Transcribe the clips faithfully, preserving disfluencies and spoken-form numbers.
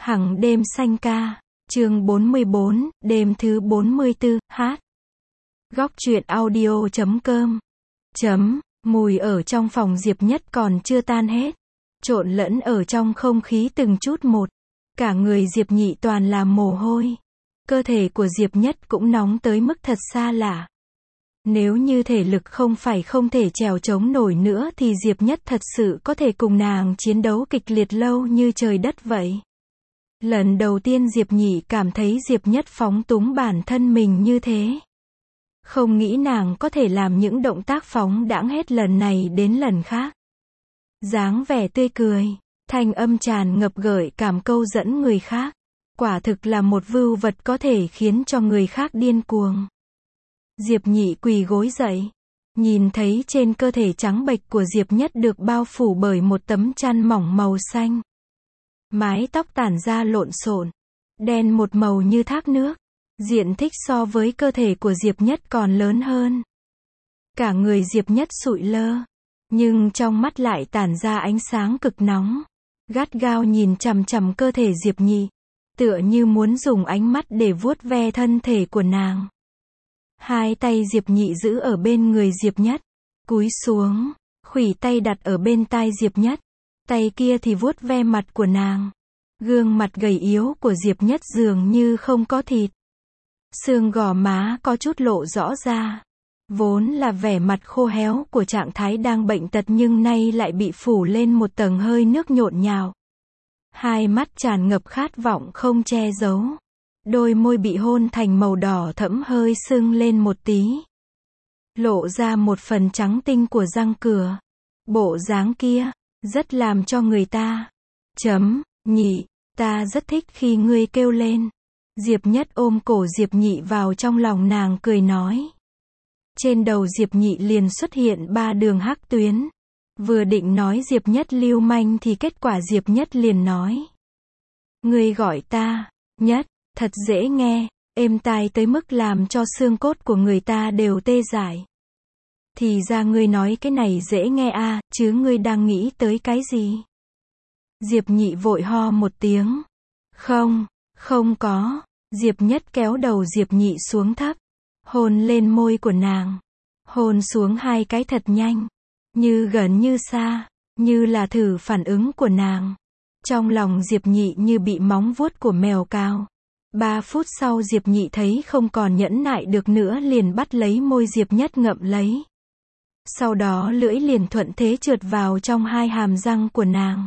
Hằng đêm xanh ca, chương bốn mươi bốn, đêm thứ bốn mươi tư, hát. Góc truyện audio chấm com. Chấm, mùi ở trong phòng Diệp Nhất còn chưa tan hết. Trộn lẫn ở trong không khí từng chút một. Cả người Diệp Nhị toàn là mồ hôi. Cơ thể của Diệp Nhất cũng nóng tới mức thật xa lạ. Nếu như thể lực không phải không thể trèo chống nổi nữa thì Diệp Nhất thật sự có thể cùng nàng chiến đấu kịch liệt lâu như trời đất vậy. Lần đầu tiên Diệp Nhị cảm thấy Diệp Nhất phóng túng bản thân mình như thế. Không nghĩ nàng có thể làm những động tác phóng đãng hết lần này đến lần khác. Dáng vẻ tươi cười, thanh âm tràn ngập gợi cảm câu dẫn người khác. Quả thực là một vưu vật có thể khiến cho người khác điên cuồng. Diệp Nhị quỳ gối dậy. Nhìn thấy trên cơ thể trắng bệch của Diệp Nhất được bao phủ bởi một tấm chăn mỏng màu xanh. Mái tóc tản ra lộn xộn, đen một màu như thác nước. Diện tích so với cơ thể của Diệp Nhất còn lớn hơn. Cả người Diệp Nhất sụi lơ, nhưng trong mắt lại tản ra ánh sáng cực nóng. Gắt gao nhìn chằm chằm cơ thể Diệp Nhị, tựa như muốn dùng ánh mắt để vuốt ve thân thể của nàng. Hai tay Diệp Nhị giữ ở bên người Diệp Nhất, cúi xuống, khuỷu tay đặt ở bên tai Diệp Nhất, tay kia thì vuốt ve mặt của nàng. Gương mặt gầy yếu của Diệp Nhất dường như không có thịt. Xương gò má có chút lộ rõ ra. Vốn là vẻ mặt khô héo của trạng thái đang bệnh tật nhưng nay lại bị phủ lên một tầng hơi nước nhộn nhạo. Hai mắt tràn ngập khát vọng không che giấu. Đôi môi bị hôn thành màu đỏ thẫm hơi sưng lên một tí. Lộ ra một phần trắng tinh của răng cửa. Bộ dáng kia, rất làm cho người ta. Chấm, Nhị, ta rất thích khi ngươi kêu lên. Diệp Nhất ôm cổ Diệp Nhị vào trong lòng nàng cười nói. Trên đầu Diệp Nhị liền xuất hiện ba đường hắc tuyến. Vừa định nói Diệp Nhất lưu manh thì kết quả Diệp Nhất liền nói. Ngươi gọi ta, Nhất, thật dễ nghe, êm tai tới mức làm cho xương cốt của người ta đều tê dại. Thì ra ngươi nói cái này dễ nghe à, chứ ngươi đang nghĩ tới cái gì? Diệp Nhị vội ho một tiếng. Không, không có. Diệp Nhất kéo đầu Diệp Nhị xuống thấp, hôn lên môi của nàng, hôn xuống hai cái thật nhanh, như gần như xa, như là thử phản ứng của nàng. Trong lòng Diệp Nhị như bị móng vuốt của mèo cào. Ba phút sau Diệp Nhị thấy không còn nhẫn nại được nữa liền bắt lấy môi Diệp Nhất ngậm lấy. Sau đó lưỡi liền thuận thế trượt vào trong hai hàm răng của nàng.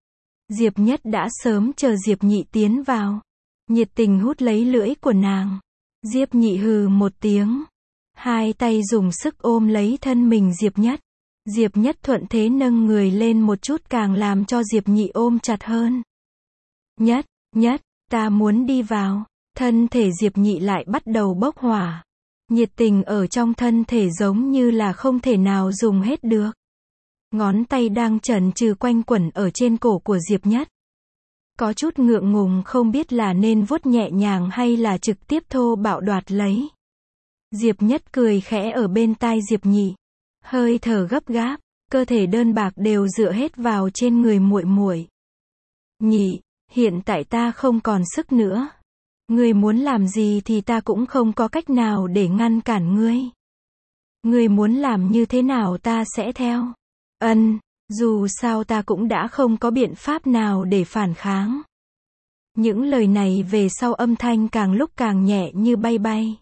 Diệp Nhất đã sớm chờ Diệp Nhị tiến vào. Nhiệt tình hút lấy lưỡi của nàng. Diệp Nhị hừ một tiếng. Hai tay dùng sức ôm lấy thân mình Diệp Nhất. Diệp Nhất thuận thế nâng người lên một chút càng làm cho Diệp Nhị ôm chặt hơn. Nhất, Nhất, ta muốn đi vào. Thân thể Diệp Nhị lại bắt đầu bốc hỏa. Nhiệt tình ở trong thân thể giống như là không thể nào dùng hết được. Ngón tay đang chần chừ quanh quẩn ở trên cổ của Diệp Nhất. Có chút ngượng ngùng không biết là nên vuốt nhẹ nhàng hay là trực tiếp thô bạo đoạt lấy. Diệp Nhất cười khẽ ở bên tai Diệp Nhị. Hơi thở gấp gáp, cơ thể đơn bạc đều dựa hết vào trên người muội muội. Nhị, hiện tại ta không còn sức nữa. Ngươi muốn làm gì thì ta cũng không có cách nào để ngăn cản ngươi. Ngươi muốn làm như thế nào ta sẽ theo. Ân, dù sao ta cũng đã không có biện pháp nào để phản kháng. Những lời này về sau âm thanh càng lúc càng nhẹ như bay bay.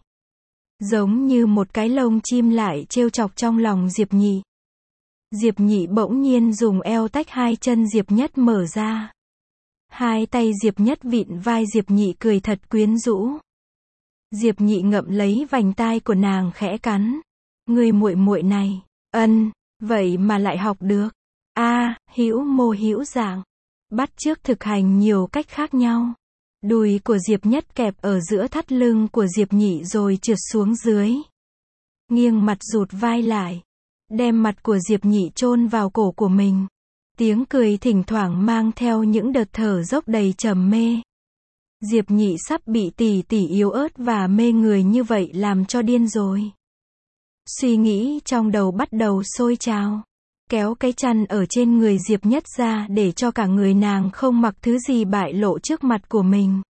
Giống như một cái lông chim lại trêu chọc trong lòng Diệp Nhị. Diệp Nhị bỗng nhiên dùng eo tách hai chân Diệp Nhất mở ra. Hai tay Diệp Nhất vịn vai Diệp Nhị cười thật quyến rũ. Diệp Nhị ngậm lấy vành tai của nàng khẽ cắn. Người muội muội này, ân, vậy mà lại học được. A, à, hữu mô hữu dạng. Bắt chước thực hành nhiều cách khác nhau. Đùi của Diệp Nhất kẹp ở giữa thắt lưng của Diệp Nhị rồi trượt xuống dưới. Nghiêng mặt rụt vai lại. Đem mặt của Diệp Nhị chôn vào cổ của mình. Tiếng cười thỉnh thoảng mang theo những đợt thở dốc đầy trầm mê. Diệp Nhị sắp bị tỷ tỷ yếu ớt và mê người như vậy làm cho điên rồi. Suy nghĩ trong đầu bắt đầu sôi trào. kéo cái chăn ở trên người Diệp Nhất ra để cho cả người nàng không mặc thứ gì bại lộ trước mặt của mình.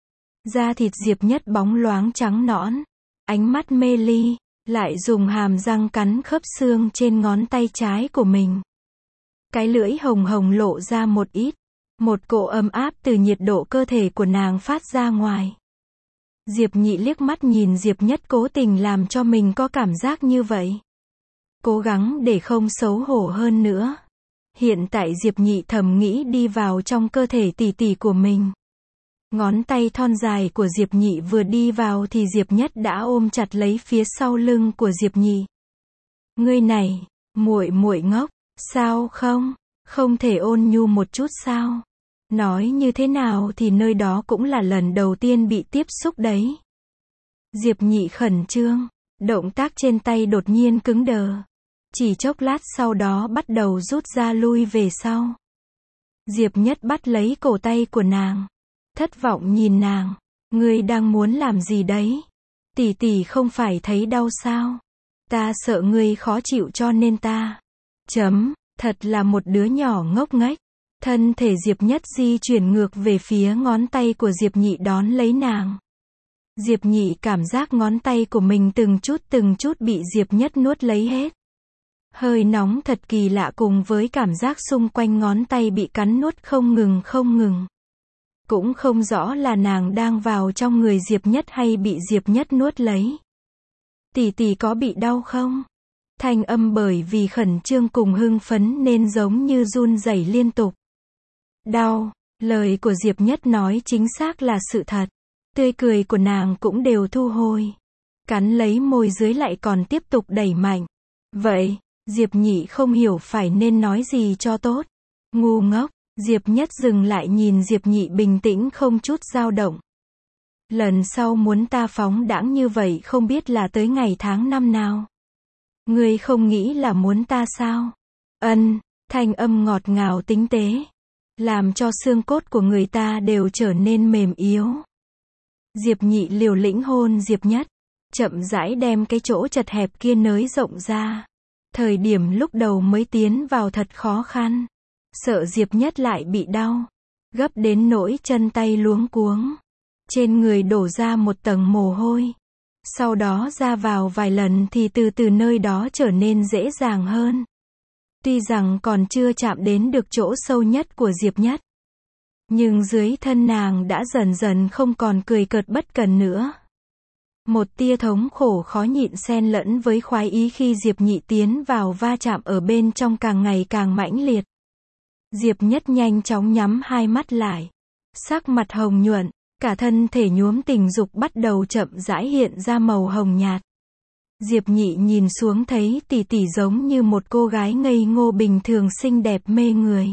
Da thịt Diệp Nhất bóng loáng trắng nõn, ánh mắt mê ly, lại dùng hàm răng cắn khớp xương trên ngón tay trái của mình. Cái lưỡi hồng hồng lộ ra một ít, một cỗ ấm áp từ nhiệt độ cơ thể của nàng phát ra ngoài. Diệp Nhị liếc mắt nhìn Diệp Nhất cố tình làm cho mình có cảm giác như vậy. Cố gắng để không xấu hổ hơn nữa. Hiện tại Diệp Nhị thầm nghĩ đi vào trong cơ thể tỷ tỷ của mình. Ngón tay thon dài của Diệp Nhị vừa đi vào thì Diệp Nhất đã ôm chặt lấy phía sau lưng của Diệp Nhị. Ngươi này, muội muội ngốc, sao không? Không thể ôn nhu một chút sao? Nói như thế nào thì nơi đó cũng là lần đầu tiên bị tiếp xúc đấy. Diệp Nhị khẩn trương, động tác trên tay đột nhiên cứng đờ. Chỉ chốc lát sau đó bắt đầu rút ra lui về sau. Diệp Nhất bắt lấy cổ tay của nàng. Thất vọng nhìn nàng. Ngươi đang muốn làm gì đấy? Tỷ tỷ không phải thấy đau sao? Ta sợ ngươi khó chịu cho nên ta. Chấm, thật là một đứa nhỏ ngốc nghếch. Thân thể Diệp Nhất di chuyển ngược về phía ngón tay của Diệp Nhị đón lấy nàng. Diệp Nhị cảm giác ngón tay của mình từng chút từng chút bị Diệp Nhất nuốt lấy hết. Hơi nóng thật kỳ lạ cùng với cảm giác xung quanh ngón tay bị cắn nuốt không ngừng không ngừng. Cũng không rõ là nàng đang vào trong người Diệp Nhất hay bị Diệp Nhất nuốt lấy. Tỷ tỷ có bị đau không? Thanh âm bởi vì khẩn trương cùng hưng phấn nên giống như run rẩy liên tục. Đau, lời của Diệp Nhất nói chính xác là sự thật. Tươi cười của nàng cũng đều thu hồi. Cắn lấy môi dưới lại còn tiếp tục đẩy mạnh. Vậy, Diệp Nhị không hiểu phải nên nói gì cho tốt. Ngu ngốc, Diệp Nhất dừng lại nhìn Diệp Nhị bình tĩnh không chút dao động. Lần sau muốn ta phóng đãng như vậy không biết là tới ngày tháng năm nào. Ngươi không nghĩ là muốn ta sao? Ân, thanh âm ngọt ngào tinh tế. Làm cho xương cốt của người ta đều trở nên mềm yếu. Diệp Nhị liều lĩnh hôn Diệp Nhất. Chậm rãi đem cái chỗ chật hẹp kia nới rộng ra. Thời điểm lúc đầu mới tiến vào thật khó khăn. Sợ Diệp Nhất lại bị đau. Gấp đến nỗi chân tay luống cuống. Trên người đổ ra một tầng mồ hôi. Sau đó ra vào vài lần thì từ từ nơi đó trở nên dễ dàng hơn. Tuy rằng còn chưa chạm đến được chỗ sâu nhất của Diệp Nhất. Nhưng dưới thân nàng đã dần dần không còn cười cợt bất cần nữa. Một tia thống khổ khó nhịn xen lẫn với khoái ý khi Diệp Nhị tiến vào va chạm ở bên trong càng ngày càng mãnh liệt. Diệp Nhất nhanh chóng nhắm hai mắt lại. Sắc mặt hồng nhuận, cả thân thể nhuốm tình dục bắt đầu chậm rãi hiện ra màu hồng nhạt. Diệp Nhị nhìn xuống thấy tỷ tỷ giống như một cô gái ngây ngô bình thường xinh đẹp mê người.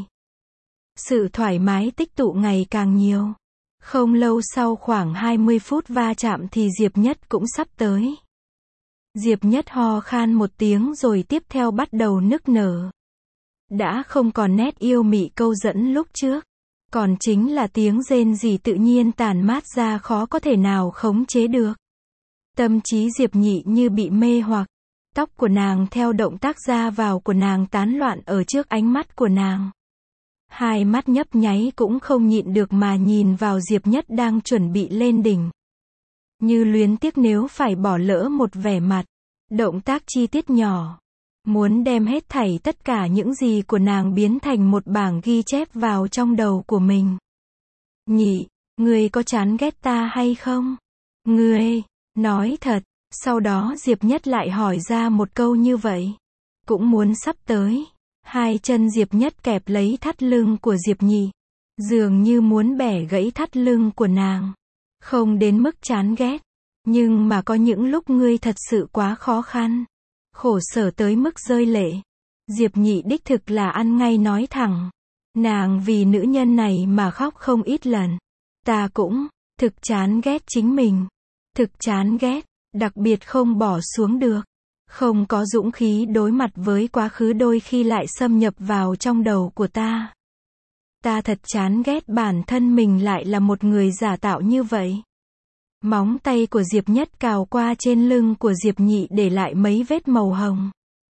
Sự thoải mái tích tụ ngày càng nhiều. Không lâu sau khoảng hai mươi phút va chạm thì Diệp Nhất cũng sắp tới. Diệp Nhất ho khan một tiếng rồi tiếp theo bắt đầu nức nở. Đã không còn nét yêu mị câu dẫn lúc trước. Còn chính là tiếng rên rỉ tự nhiên tản mát ra khó có thể nào khống chế được. Tâm trí Diệp Nhị như bị mê hoặc. Tóc của nàng theo động tác ra vào của nàng tán loạn ở trước ánh mắt của nàng. Hai mắt nhấp nháy cũng không nhịn được mà nhìn vào Diệp Nhất đang chuẩn bị lên đỉnh. Như luyến tiếc nếu phải bỏ lỡ một vẻ mặt, động tác chi tiết nhỏ. Muốn đem hết thảy tất cả những gì của nàng biến thành một bảng ghi chép vào trong đầu của mình. Nhị, ngươi có chán ghét ta hay không? Ngươi, nói thật, sau đó Diệp Nhất lại hỏi ra một câu như vậy. Cũng muốn sắp tới. Hai chân Diệp Nhất kẹp lấy thắt lưng của Diệp Nhị. Dường như muốn bẻ gãy thắt lưng của nàng. Không đến mức chán ghét. Nhưng mà có những lúc ngươi thật sự quá khó khăn. Khổ sở tới mức rơi lệ. Diệp Nhị đích thực là ăn ngay nói thẳng. Nàng vì nữ nhân này mà khóc không ít lần. Ta cũng, thực chán ghét chính mình. Thực chán ghét, đặc biệt không bỏ xuống được. Không có dũng khí đối mặt với quá khứ đôi khi lại xâm nhập vào trong đầu của ta. Ta thật chán ghét bản thân mình lại là một người giả tạo như vậy. Móng tay của Diệp Nhất cào qua trên lưng của Diệp Nhị để lại mấy vết màu hồng.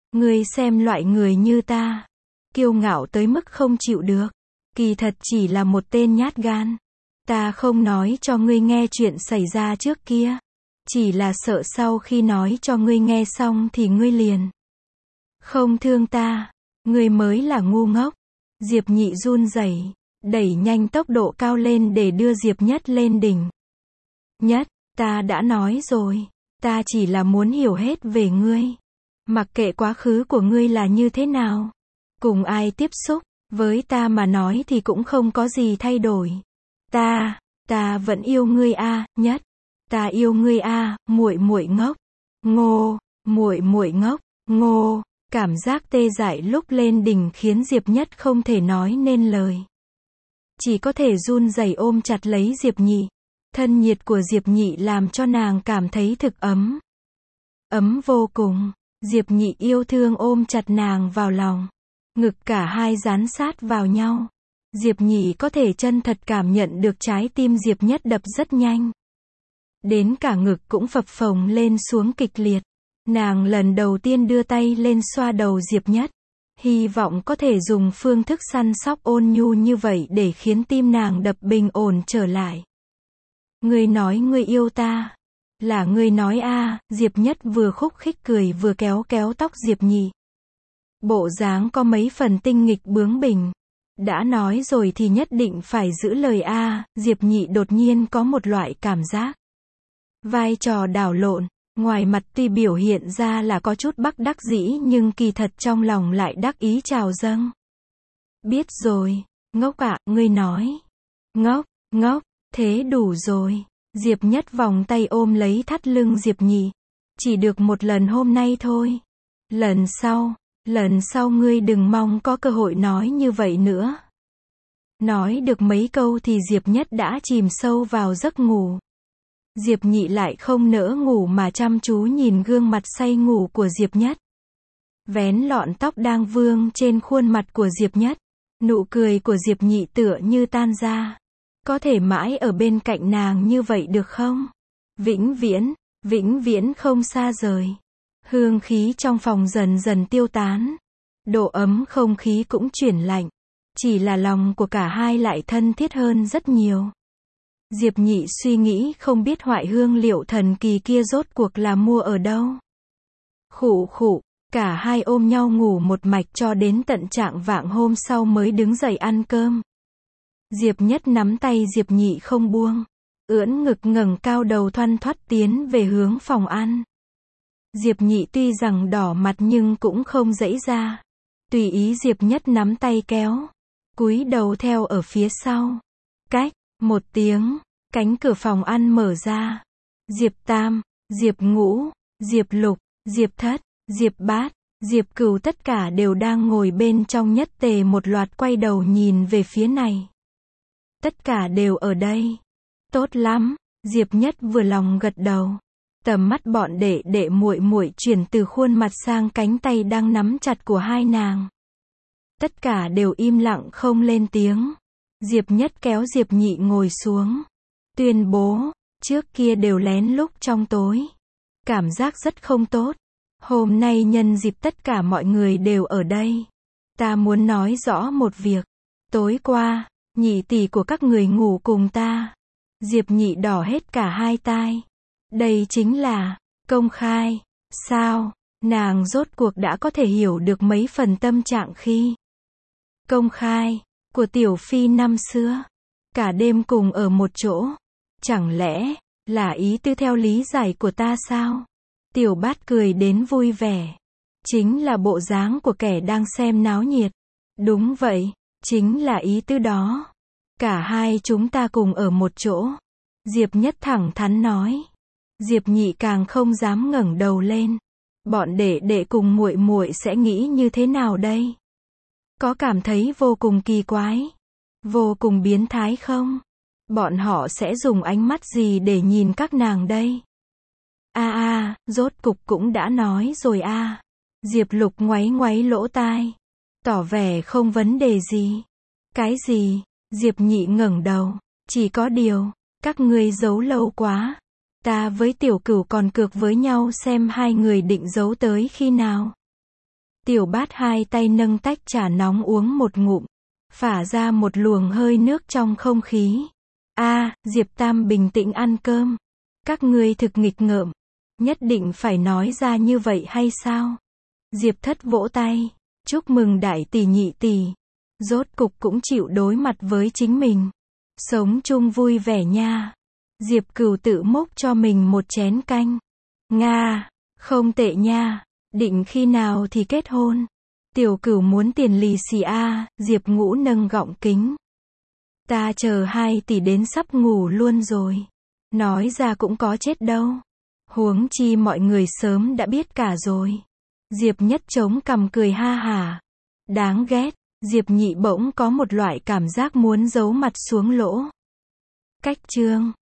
Ngươi xem loại người như ta, kiêu ngạo tới mức không chịu được, kỳ thật chỉ là một tên nhát gan. Ta không nói cho ngươi nghe chuyện xảy ra trước kia, chỉ là sợ sau khi nói cho ngươi nghe xong thì ngươi liền không thương ta, ngươi mới là ngu ngốc. Diệp Nhị run rẩy, đẩy nhanh tốc độ cao lên để đưa Diệp Nhất lên đỉnh. Nhất, ta đã nói rồi, ta chỉ là muốn hiểu hết về ngươi. Mặc kệ quá khứ của ngươi là như thế nào, cùng ai tiếp xúc, với ta mà nói thì cũng không có gì thay đổi. Ta, ta vẫn yêu ngươi a, Nhất. Ta yêu ngươi a, muội muội ngốc. Ngô, muội muội ngốc, ngô. Cảm giác tê dại lúc lên đỉnh khiến Diệp Nhất không thể nói nên lời. Chỉ có thể run rẩy ôm chặt lấy Diệp Nhị. Thân nhiệt của Diệp Nhị làm cho nàng cảm thấy thực ấm. Ấm vô cùng. Diệp Nhị yêu thương ôm chặt nàng vào lòng. Ngực cả hai dán sát vào nhau. Diệp Nhị có thể chân thật cảm nhận được trái tim Diệp Nhất đập rất nhanh. Đến cả ngực cũng phập phồng lên xuống kịch liệt. Nàng lần đầu tiên đưa tay lên xoa đầu Diệp Nhất. Hy vọng có thể dùng phương thức săn sóc ôn nhu như vậy để khiến tim nàng đập bình ổn trở lại. Ngươi nói ngươi yêu ta. Là ngươi nói a, à, Diệp Nhất vừa khúc khích cười vừa kéo kéo tóc Diệp Nhị. Bộ dáng có mấy phần tinh nghịch bướng bỉnh. Đã nói rồi thì nhất định phải giữ lời a, à, Diệp Nhị đột nhiên có một loại cảm giác. Vai trò đảo lộn. Ngoài mặt tuy biểu hiện ra là có chút bất đắc dĩ nhưng kỳ thật trong lòng lại đắc ý trào dâng. Biết rồi, ngốc ạ, à, ngươi nói. Ngốc, ngốc, thế đủ rồi. Diệp Nhất vòng tay ôm lấy thắt lưng Diệp Nhị. Chỉ được một lần hôm nay thôi. Lần sau, lần sau ngươi đừng mong có cơ hội nói như vậy nữa. Nói được mấy câu thì Diệp Nhất đã chìm sâu vào giấc ngủ. Diệp Nhị lại không nỡ ngủ mà chăm chú nhìn gương mặt say ngủ của Diệp Nhất. Vén lọn tóc đang vương trên khuôn mặt của Diệp Nhất. Nụ cười của Diệp Nhị tựa như tan ra. Có thể mãi ở bên cạnh nàng như vậy được không? Vĩnh viễn, vĩnh viễn không xa rời. Hương khí trong phòng dần dần tiêu tán. Độ ấm không khí cũng chuyển lạnh. Chỉ là lòng của cả hai lại thân thiết hơn rất nhiều. Diệp Nhị suy nghĩ không biết hoại hương liệu thần kỳ kia rốt cuộc là mua ở đâu. Khụ khụ, cả hai ôm nhau ngủ một mạch cho đến tận trạng vạng hôm sau mới đứng dậy ăn cơm. Diệp Nhất nắm tay Diệp Nhị không buông, ưỡn ngực ngẩng cao đầu thoăn thoắt tiến về hướng phòng ăn. Diệp Nhị tuy rằng đỏ mặt nhưng cũng không giãy ra. Tùy ý Diệp Nhất nắm tay kéo, cúi đầu theo ở phía sau. Cách một tiếng, cánh cửa phòng ăn mở ra. Diệp Tam, Diệp Ngũ, Diệp Lục, Diệp Thất, Diệp Bát, Diệp Cửu tất cả đều đang ngồi bên trong nhất tề một loạt quay đầu nhìn về phía này. Tất cả đều ở đây. Tốt lắm, Diệp Nhất vừa lòng gật đầu. Tầm mắt bọn đệ đệ muội muội chuyển từ khuôn mặt sang cánh tay đang nắm chặt của hai nàng. Tất cả đều im lặng không lên tiếng. Diệp Nhất kéo Diệp Nhị ngồi xuống. Tuyên bố, trước kia đều lén lúc trong tối. Cảm giác rất không tốt. Hôm nay nhân dịp tất cả mọi người đều ở đây. Ta muốn nói rõ một việc. Tối qua, nhị tỷ của các người ngủ cùng ta. Diệp Nhị đỏ hết cả hai tai. Đây chính là công khai. Sao? Nàng rốt cuộc đã có thể hiểu được mấy phần tâm trạng khi công khai của Tiểu Phi năm xưa. Cả đêm cùng ở một chỗ. Chẳng lẽ là ý tư theo lý giải của ta sao? Tiểu Bát cười đến vui vẻ. Chính là bộ dáng của kẻ đang xem náo nhiệt. Đúng vậy, chính là ý tư đó. Cả hai chúng ta cùng ở một chỗ. Diệp Nhất thẳng thắn nói. Diệp Nhị càng không dám ngẩng đầu lên. Bọn đệ đệ cùng muội muội sẽ nghĩ như thế nào đây? Có cảm thấy vô cùng kỳ quái, vô cùng biến thái không? Bọn họ sẽ dùng ánh mắt gì để nhìn các nàng đây? A a, rốt cục cũng đã nói rồi a. À. Diệp Lục ngoáy ngoáy lỗ tai, tỏ vẻ không vấn đề gì. Cái gì? Diệp Nhị ngẩng đầu, chỉ có điều, các ngươi giấu lâu quá. Ta với Tiểu Cửu còn cược với nhau xem hai người định giấu tới khi nào. Tiểu Bát hai tay nâng tách trà nóng uống một ngụm, phả ra một luồng hơi nước trong không khí. A, Diệp Tam bình tĩnh ăn cơm. Các ngươi thực nghịch ngợm. Nhất định phải nói ra như vậy hay sao? Diệp Thất vỗ tay. Chúc mừng đại tỷ nhị tỷ. Rốt cục cũng chịu đối mặt với chính mình. Sống chung vui vẻ nha. Diệp Cửu tự múc cho mình một chén canh. Nga, không tệ nha. Định khi nào thì kết hôn? Tiểu Cửu muốn tiền lì xì a, Diệp Ngũ nâng gọng kính. Ta chờ hai tỷ đến sắp ngủ luôn rồi. Nói ra cũng có chết đâu. Huống chi mọi người sớm đã biết cả rồi. Diệp Nhất chống cằm cười ha hả. Đáng ghét. Diệp Nhị bỗng có một loại cảm giác muốn giấu mặt xuống lỗ. Cách chương